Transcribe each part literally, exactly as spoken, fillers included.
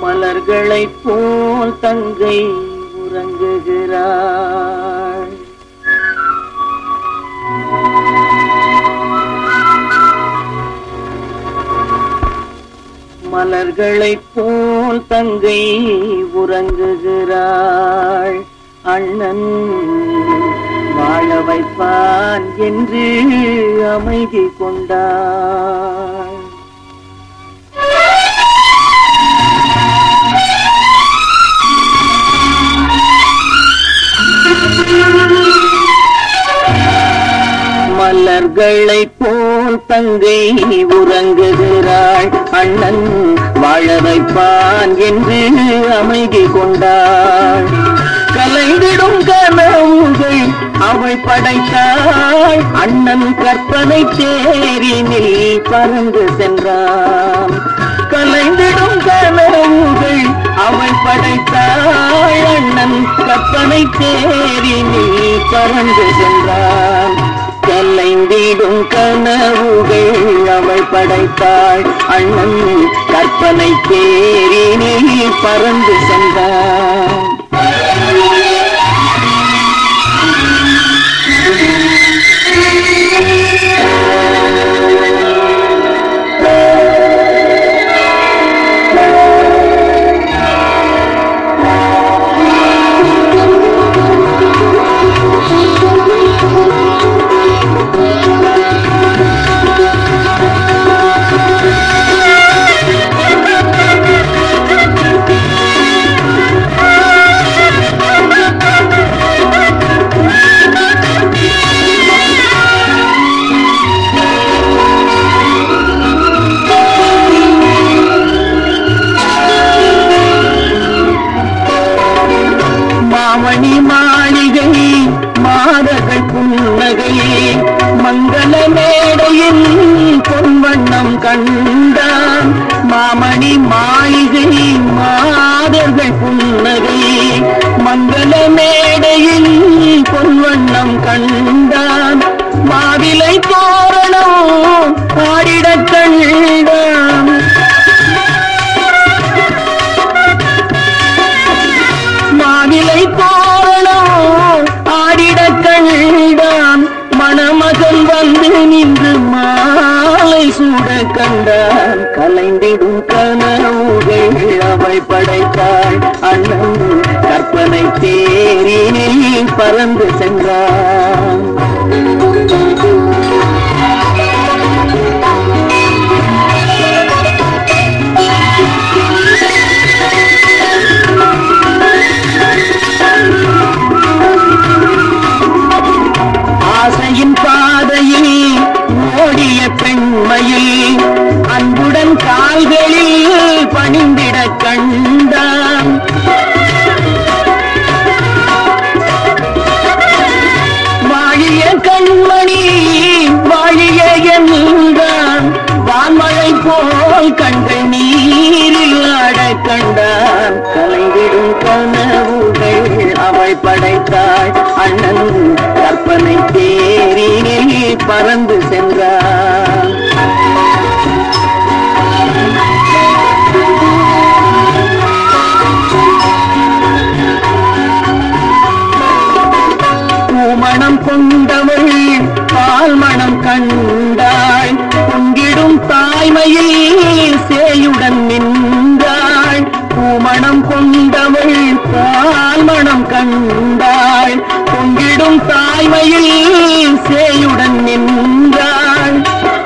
மலர்களைப் போல் தங்கை உறங்குகிறாள். மலர்களைப் போல் தங்கை உறங்குகிறாள். அண்ணன் வாழ வைப்பான் என்று அமைதி கொண்டாள். மலர்களைப் போல் தங்கை உறங்குகிறாள். அண்ணன் வாழ வைப்பான் என்று அமைதி கொண்டாள். கலைந்திடும் கனவுகள் அவள் படைத்தாள். அண்ணன் கற்பனை தேரினில் பறந்து சென்றான். கலைந்திடும் கனவுகள் அவள் படைத்தாள். அண்ணன் கற்பனை தேரினில் பறந்து சென்றான். கலைந்திடும் கனவுகள் அவள் படைத்தாள். அண்ணன் கற்பனை தேரினில் பறந்து சென்றான். மாமணி மாளிகை மாதர்கள் புன்னகை மங்கள மேடையில் பொன்வண்ணம் கண்டான். மாமணி மாளிகை மாதர்கள் புன்னகை மங்கள மேடையில் பொன்வண்ணம் கண்டான். மாவிலை தோரணம் பாடிடக் கண்டான். மாவிலை தோரணம் ஆடிடக் கண்டான். மணமகன் வந்து நின்று மாலை சூட கண்டான். கலைந்திடும் கனவுகள் அவள் படைத்தாள். அண்ணன் கற்பனை தேரினில் பறந்து சென்றான். ஆசையின் பாதையில் ஓடிய பெண்மையில் அன்புடன் கால்களில் பணிந்திட கண்டான். வாழிய கண்மணி வாழிய என்றான். வான்மழை போல் கண்கள் நீரில் ஆட கண்டான். கலைந்திடும் கனவுகள் அவள் படைத்தாள். அண்ணன் கற்பனை தேரினில் பறந்து சென்றான். பூமணம் கொண்டவள் பால் மணம் கண்டாள். பொங்கிடும் தாய்மையில் சேயுடன் நின்றாள். பூமணம் கொண்டவள் பால் மணம் கண்டாள். பொங்கிடும் தாய்மையில் சேயுடன் நின்றாள்.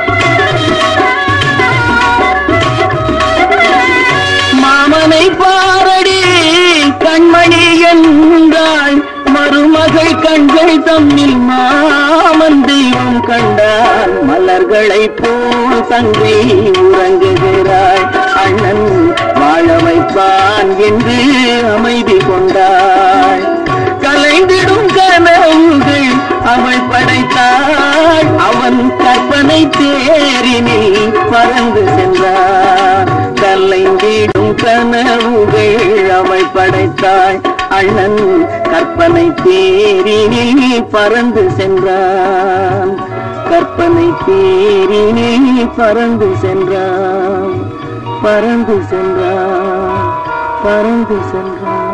மாமனை பாரடி கண்மணி என்றாள். மருமகள் கண்கள் தம்மில் மாமன் தெய்வம் கண்டான். மலர்களைப் போல் தங்கை உறங்குகிறாள். அண்ணன் வாழ வைப்பான் என்று அமைதி கொண்டாள். கலைந்திடும் கனவுகள் அவள் படைத்தாள். அவன் கற்பனை தேரினில் பறந்து சென்றான். கலைந்திடும் கனவுகள் அவள் படைத்தாள். அண்ணன் கற்பனை தேரினில் பறந்து சென்றான். கற்பனை தேரினில் பறந்து சென்றான். பறந்து சென்றான். பறந்து சென்றான்.